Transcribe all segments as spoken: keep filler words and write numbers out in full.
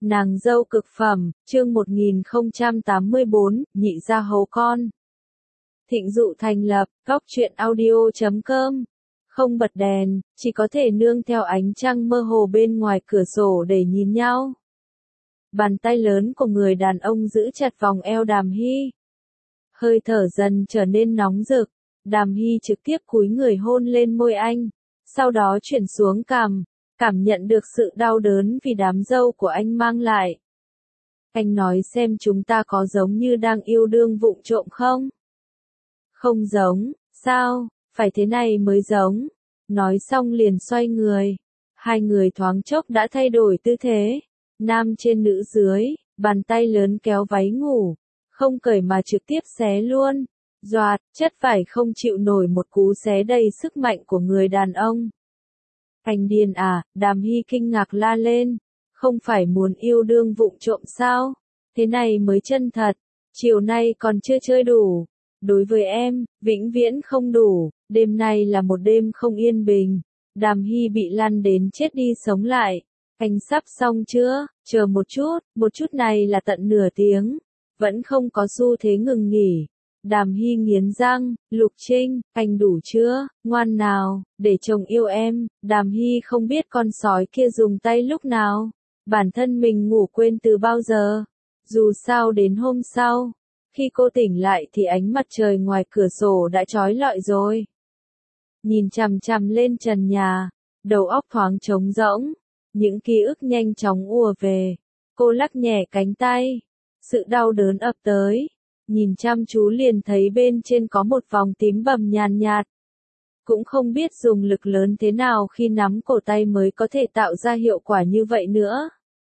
Nàng dâu cực phẩm, chương một nghìn không trăm tám mươi bốn, nhị gia hấu con. Thịnh Dụ thành lập, góc truyện audio chấm com. Không bật đèn, chỉ có thể nương theo ánh trăng mơ hồ bên ngoài cửa sổ để nhìn nhau. Bàn tay lớn của người đàn ông giữ chặt vòng eo Đàm Hy. Hơi thở dần trở nên nóng rực, Đàm Hy trực tiếp cúi người hôn lên môi anh, sau đó chuyển xuống cằm, cảm nhận được sự đau đớn vì đám dâu của anh mang lại. Anh nói xem chúng ta có giống như đang yêu đương vụng trộm không? Không giống, sao, phải thế này mới giống. Nói xong liền xoay người. Hai người thoáng chốc đã thay đổi tư thế. Nam trên nữ dưới, bàn tay lớn kéo váy ngủ. Không cởi mà trực tiếp xé luôn. Doạt, chất vải không chịu nổi một cú xé đầy sức mạnh của người đàn ông. Anh điên à, Đàm Hy kinh ngạc la lên. Không phải muốn yêu đương vụng trộm sao? Thế này mới chân thật. Chiều nay còn chưa chơi đủ. Đối với em, vĩnh viễn không đủ. Đêm nay là một đêm không yên bình. Đàm Hy bị lăn đến chết đi sống lại. Anh sắp xong chưa? Chờ một chút, một chút này là tận nửa tiếng. Vẫn không có xu thế ngừng nghỉ. Đàm Hy nghiến răng, Lục Trinh, anh đủ chưa, ngoan nào, để chồng yêu em. Đàm Hy không biết con sói kia dùng tay lúc nào. Bản thân mình ngủ quên từ bao giờ. Dù sao đến hôm sau, khi cô tỉnh lại thì ánh mặt trời ngoài cửa sổ đã chói lọi rồi. Nhìn chằm chằm lên trần nhà, đầu óc thoáng trống rỗng, những ký ức nhanh chóng ùa về. Cô lắc nhẹ cánh tay, sự đau đớn ập tới. Nhìn chăm chú liền thấy bên trên có một vòng tím bầm nhàn nhạt. Cũng không biết dùng lực lớn thế nào khi nắm cổ tay mới có thể tạo ra hiệu quả như vậy nữa.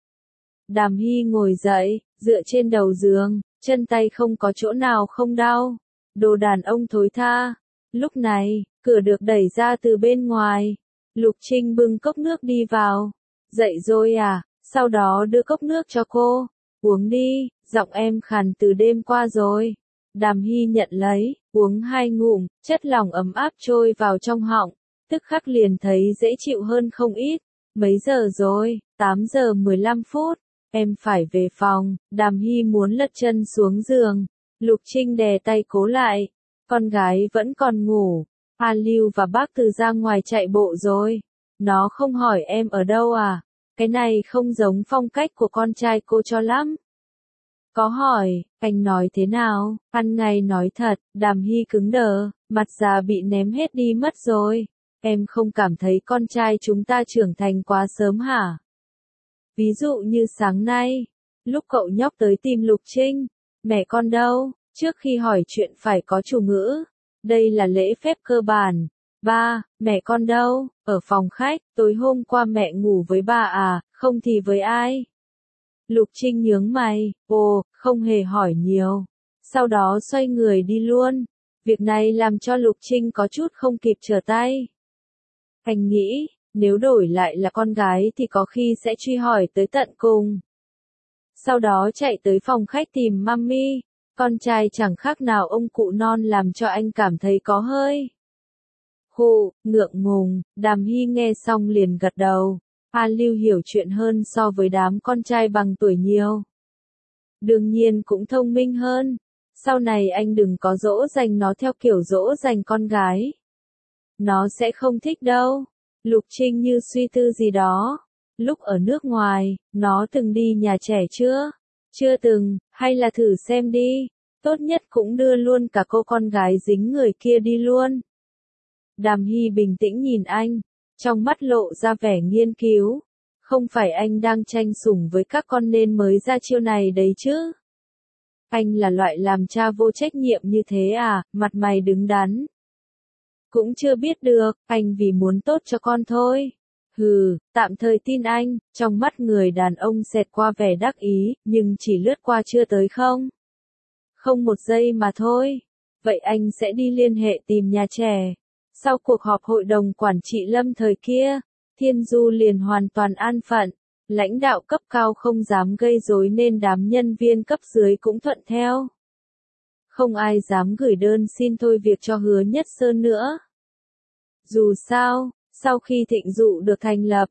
Đàm Hy ngồi dậy, dựa trên đầu giường, chân tay không có chỗ nào không đau. Đồ đàn ông thối tha. Lúc này, cửa được đẩy ra từ bên ngoài. Lục Trinh bưng cốc nước đi vào. Dậy rồi à, sau đó đưa cốc nước cho cô. Uống đi, giọng em khàn từ đêm qua rồi. Đàm Hy nhận lấy, uống hai ngụm, chất lỏng ấm áp trôi vào trong họng, tức khắc liền thấy dễ chịu hơn không ít. Mấy giờ rồi? tám giờ mười lăm phút. Em phải về phòng. Đàm Hy muốn lật chân xuống giường. Lục Trinh đè tay cố lại. Con gái vẫn còn ngủ. A Lưu và bác Từ ra ngoài chạy bộ rồi. Nó không hỏi em ở đâu à? Cái này không giống phong cách của con trai cô cho lắm. Có hỏi, anh nói thế nào? Ăn ngay nói thật. Đàm Hy cứng đờ, mặt già bị ném hết đi mất rồi. Em không cảm thấy con trai chúng ta trưởng thành quá sớm hả? Ví dụ như sáng nay, lúc cậu nhóc tới tìm Lục Trinh, mẹ con đâu? Trước khi hỏi chuyện phải có chủ ngữ. Đây là lễ phép cơ bản. Ba, mẹ con đâu? Ở phòng khách, tối hôm qua mẹ ngủ với bà à, không thì với ai? Lục Trinh nhướng mày, ồ, không hề hỏi nhiều. Sau đó xoay người đi luôn. Việc này làm cho Lục Trinh có chút không kịp trở tay. Anh nghĩ, nếu đổi lại là con gái thì có khi sẽ truy hỏi tới tận cùng. Sau đó chạy tới phòng khách tìm mami. Con trai chẳng khác nào ông cụ non làm cho anh cảm thấy có hơi. Khụ, ngượng ngùng. Đàm Hy nghe xong liền gật đầu. A Lưu hiểu chuyện hơn so với đám con trai bằng tuổi nhiều. Đương nhiên cũng thông minh hơn. Sau này anh đừng có dỗ dành nó theo kiểu dỗ dành con gái. Nó sẽ không thích đâu. Lục Trinh như suy tư gì đó. Lúc ở nước ngoài, nó từng đi nhà trẻ chưa? Chưa từng, hay là thử xem đi. Tốt nhất cũng đưa luôn cả cô con gái dính người kia đi luôn. Đàm Hy bình tĩnh nhìn anh, trong mắt lộ ra vẻ nghiên cứu. Không phải anh đang tranh sủng với các con nên mới ra chiêu này đấy chứ? Anh là loại làm cha vô trách nhiệm như thế à? Mặt mày đứng đắn. Cũng chưa biết được, anh vì muốn tốt cho con thôi. Hừ, tạm thời tin anh. Trong mắt người đàn ông xẹt qua vẻ đắc ý, nhưng chỉ lướt qua chưa tới không? Không một giây mà thôi. Vậy anh sẽ đi liên hệ tìm nhà trẻ. Sau cuộc họp hội đồng quản trị lâm thời kia, Thiên Du liền hoàn toàn an phận. Lãnh đạo cấp cao không dám gây rối nên đám nhân viên cấp dưới cũng thuận theo. Không ai dám gửi đơn xin thôi việc cho Hứa Nhất Sơn nữa. Dù sao, sau khi Thịnh Dụ được thành lập,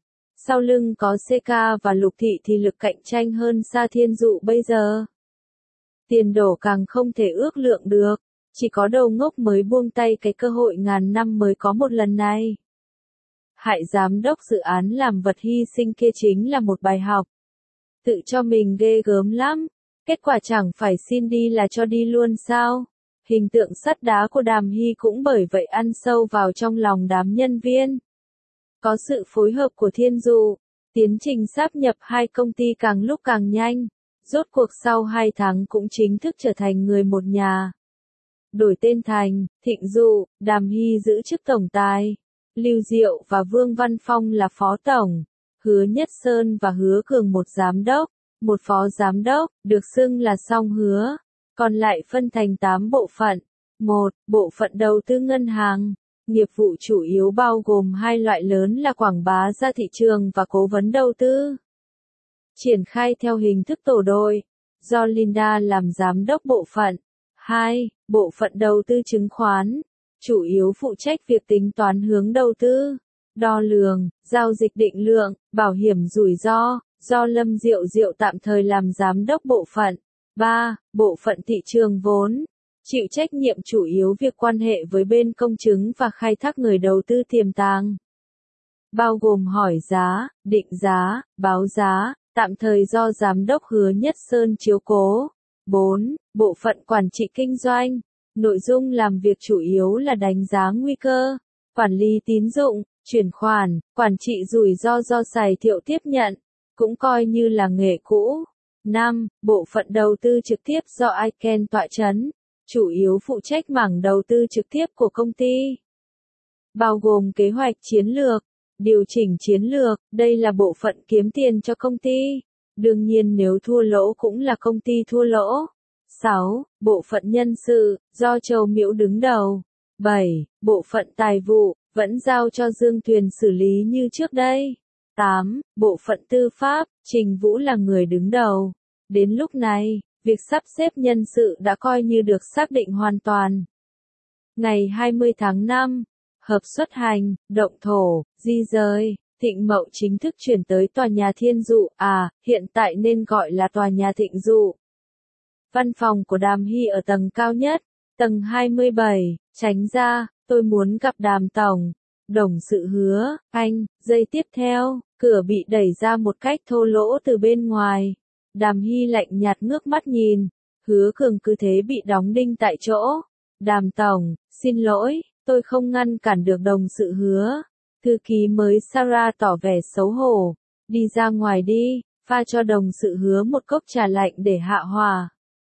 Sau lưng có xê ca và Lục Thị thì lực cạnh tranh hơn xa Thiên Dụ bây giờ. Tiền đổ càng không thể ước lượng được, chỉ có đầu ngốc mới buông tay cái cơ hội ngàn năm mới có một lần này. Hại giám đốc dự án làm vật hy sinh kia chính là một bài học. Tự cho mình ghê gớm lắm, kết quả chẳng phải xin đi là cho đi luôn sao? Hình tượng sắt đá của Đàm Hy cũng bởi vậy ăn sâu vào trong lòng đám nhân viên. Có sự phối hợp của Thiên Dụ, tiến trình sáp nhập hai công ty càng lúc càng nhanh, rốt cuộc sau hai tháng cũng chính thức trở thành người một nhà. Đổi tên thành Thịnh Dụ, Đàm Hy giữ chức tổng tài, Lưu Diệu và Vương Văn Phong là phó tổng, Hứa Nhất Sơn và Hứa Cường một giám đốc, một phó giám đốc, được xưng là song hứa, còn lại phân thành tám bộ phận. một. Bộ phận đầu tư ngân hàng. Nghiệp vụ chủ yếu bao gồm hai loại lớn là quảng bá ra thị trường và cố vấn đầu tư. Triển khai theo hình thức tổ đội, do Linda làm giám đốc bộ phận. hai. Bộ phận đầu tư chứng khoán, chủ yếu phụ trách việc tính toán hướng đầu tư, đo lường, giao dịch định lượng, bảo hiểm rủi ro, do Lâm Diệu Diệu tạm thời làm giám đốc bộ phận. ba. Bộ phận thị trường vốn, chịu trách nhiệm chủ yếu việc quan hệ với bên công chứng và khai thác người đầu tư tiềm tàng. Bao gồm hỏi giá, định giá, báo giá, tạm thời do giám đốc Hứa Nhất Sơn chiếu cố. bốn. Bộ phận quản trị kinh doanh, nội dung làm việc chủ yếu là đánh giá nguy cơ, quản lý tín dụng, chuyển khoản, quản trị rủi ro do Sài Thiệu tiếp nhận, cũng coi như là nghề cũ. năm. Bộ phận đầu tư trực tiếp do Iken tọa chấn, chủ yếu phụ trách mảng đầu tư trực tiếp của công ty. Bao gồm kế hoạch chiến lược, điều chỉnh chiến lược, đây là bộ phận kiếm tiền cho công ty. Đương nhiên nếu thua lỗ cũng là công ty thua lỗ. sáu. Bộ phận nhân sự, do Châu Miễu đứng đầu. bảy. Bộ phận tài vụ, vẫn giao cho Dương Tuyền xử lý như trước đây. tám. Bộ phận tư pháp, Trình Vũ là người đứng đầu. Đến lúc này, việc sắp xếp nhân sự đã coi như được xác định hoàn toàn. Ngày hai mươi tháng năm, hợp xuất hành, động thổ, di rời, Thịnh Mậu chính thức chuyển tới tòa nhà Thiên Dụ, à, hiện tại nên gọi là tòa nhà Thịnh Dụ. Văn phòng của Đàm Hy ở tầng cao nhất, tầng hai mươi bảy, tránh ra, tôi muốn gặp Đàm Tổng. Đồng sự hứa, anh, giây tiếp theo, cửa bị đẩy ra một cách thô lỗ từ bên ngoài. Đàm Hy lạnh nhạt ngước mắt nhìn, Hứa Cường cứ thế bị đóng đinh tại chỗ. Đàm Tổng, xin lỗi, tôi không ngăn cản được đồng sự Hứa. Thư ký mới Sarah tỏ vẻ xấu hổ, đi ra ngoài đi, pha cho đồng sự Hứa một cốc trà lạnh để hạ hòa.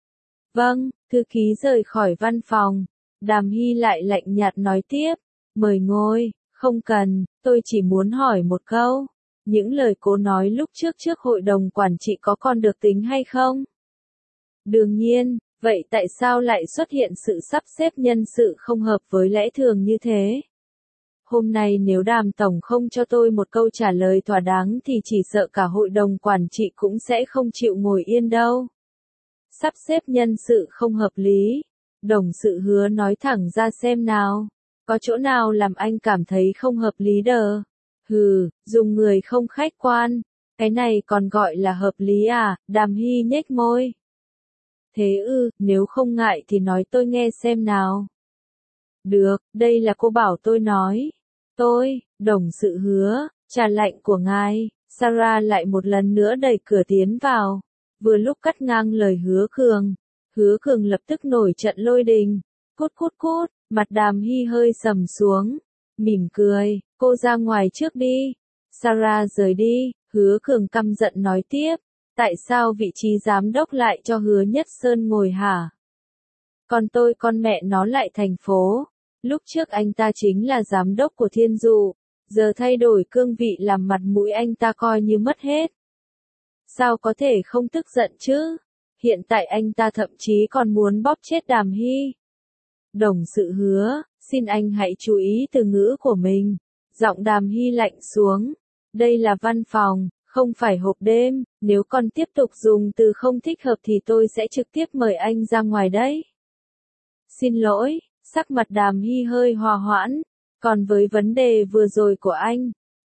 Vâng, thư ký rời khỏi văn phòng, Đàm Hy lại lạnh nhạt nói tiếp, mời ngồi, không cần, tôi chỉ muốn hỏi một câu. Những lời cô nói lúc trước trước hội đồng quản trị có còn được tính hay không? Đương nhiên, vậy tại sao lại xuất hiện sự sắp xếp nhân sự không hợp với lẽ thường như thế? Hôm nay nếu Đàm Tổng không cho tôi một câu trả lời thỏa đáng thì chỉ sợ cả hội đồng quản trị cũng sẽ không chịu ngồi yên đâu. Sắp xếp nhân sự không hợp lý. Đồng sự Hứa nói thẳng ra xem nào. Có chỗ nào làm anh cảm thấy không hợp lý đờ? Hừ, dùng người không khách quan. Cái này còn gọi là hợp lý à? Đàm Hy nhếch môi. Thế ư, nếu không ngại thì nói tôi nghe xem nào. Được, đây là cô bảo tôi nói. Tôi, đồng sự Hứa, trà lạnh của ngài. Sarah lại một lần nữa đẩy cửa tiến vào. Vừa lúc cắt ngang lời Hứa Cường. Hứa Cường lập tức nổi trận lôi đình. Cút cút cút, mặt Đàm Hy hơi sầm xuống. Mỉm cười, cô ra ngoài trước đi. Sarah rời đi, Hứa Cường căm giận nói tiếp. Tại sao vị trí giám đốc lại cho Hứa Nhất Sơn ngồi hả? Còn tôi con mẹ nó lại thành phố. Lúc trước anh ta chính là giám đốc của Thiên Dụ. Giờ thay đổi cương vị làm mặt mũi anh ta coi như mất hết. Sao có thể không tức giận chứ? Hiện tại anh ta thậm chí còn muốn bóp chết Đàm Hy. Đồng sự Hứa, xin anh hãy chú ý từ ngữ của mình. Giọng Đàm Hy lạnh xuống. Đây là văn phòng, không phải hộp đêm. Nếu còn tiếp tục dùng từ không thích hợp thì tôi sẽ trực tiếp mời anh ra ngoài đấy. Xin lỗi, sắc mặt Đàm Hy hơi hòa hoãn. Còn với vấn đề vừa rồi của anh,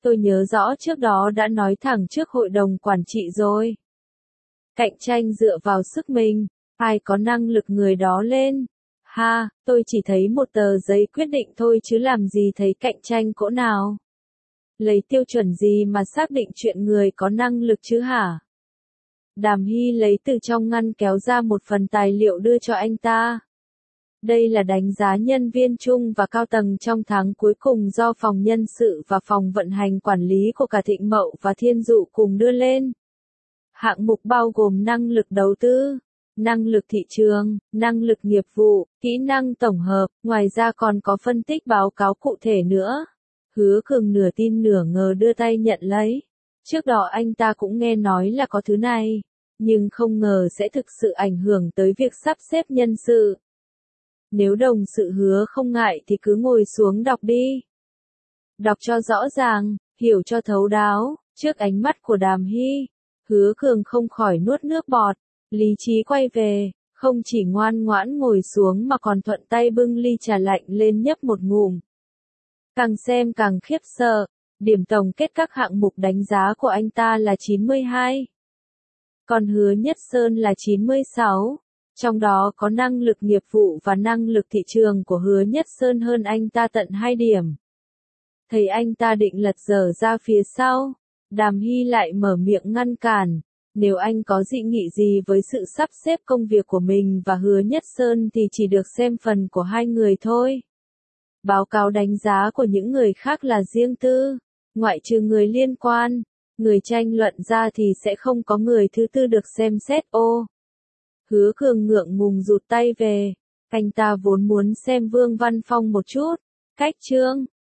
Tôi nhớ rõ trước đó đã nói thẳng trước hội đồng quản trị rồi. Cạnh tranh dựa vào sức mình, ai có năng lực người đó lên. Ha, tôi chỉ thấy một tờ giấy quyết định thôi chứ làm gì thấy cạnh tranh cỗ nào. Lấy tiêu chuẩn gì mà xác định chuyện người có năng lực chứ hả? Đàm Hy lấy từ trong ngăn kéo ra một phần tài liệu đưa cho anh ta. Đây là đánh giá nhân viên chung và cao tầng trong tháng cuối cùng do phòng nhân sự và phòng vận hành quản lý của cả Thịnh Mậu và Thiên Dụ cùng đưa lên. Hạng mục bao gồm năng lực đầu tư, năng lực thị trường, năng lực nghiệp vụ, kỹ năng tổng hợp, ngoài ra còn có phân tích báo cáo cụ thể nữa. Hứa Cường nửa tin nửa ngờ đưa tay nhận lấy. Trước đó anh ta cũng nghe nói là có thứ này, nhưng không ngờ sẽ thực sự ảnh hưởng tới việc sắp xếp nhân sự. Nếu đồng sự Hứa không ngại thì cứ ngồi xuống đọc đi. Đọc cho rõ ràng, hiểu cho thấu đáo, trước ánh mắt của Đàm Hy, Hứa Cường không khỏi nuốt nước bọt, lý trí quay về, không chỉ ngoan ngoãn ngồi xuống mà còn thuận tay bưng ly trà lạnh lên nhấp một ngụm. Càng xem càng khiếp sợ, điểm tổng kết các hạng mục đánh giá của anh ta là chín mươi hai. Còn Hứa Nhất Sơn là chín mươi sáu. Trong đó có năng lực nghiệp vụ và năng lực thị trường của Hứa Nhất Sơn hơn anh ta tận hai điểm. Thấy anh ta định lật dở ra phía sau, Đàm Hy lại mở miệng ngăn cản. Nếu anh có dị nghị gì với sự sắp xếp công việc của mình và Hứa Nhất Sơn thì chỉ được xem phần của hai người thôi. Báo cáo đánh giá của những người khác là riêng tư, ngoại trừ người liên quan, người tranh luận ra thì sẽ không có người thứ tư được xem xét. Ô! Hứa Cường ngượng ngùng rụt tay về, anh ta vốn muốn xem Vương Văn Phong một chút. Cách chương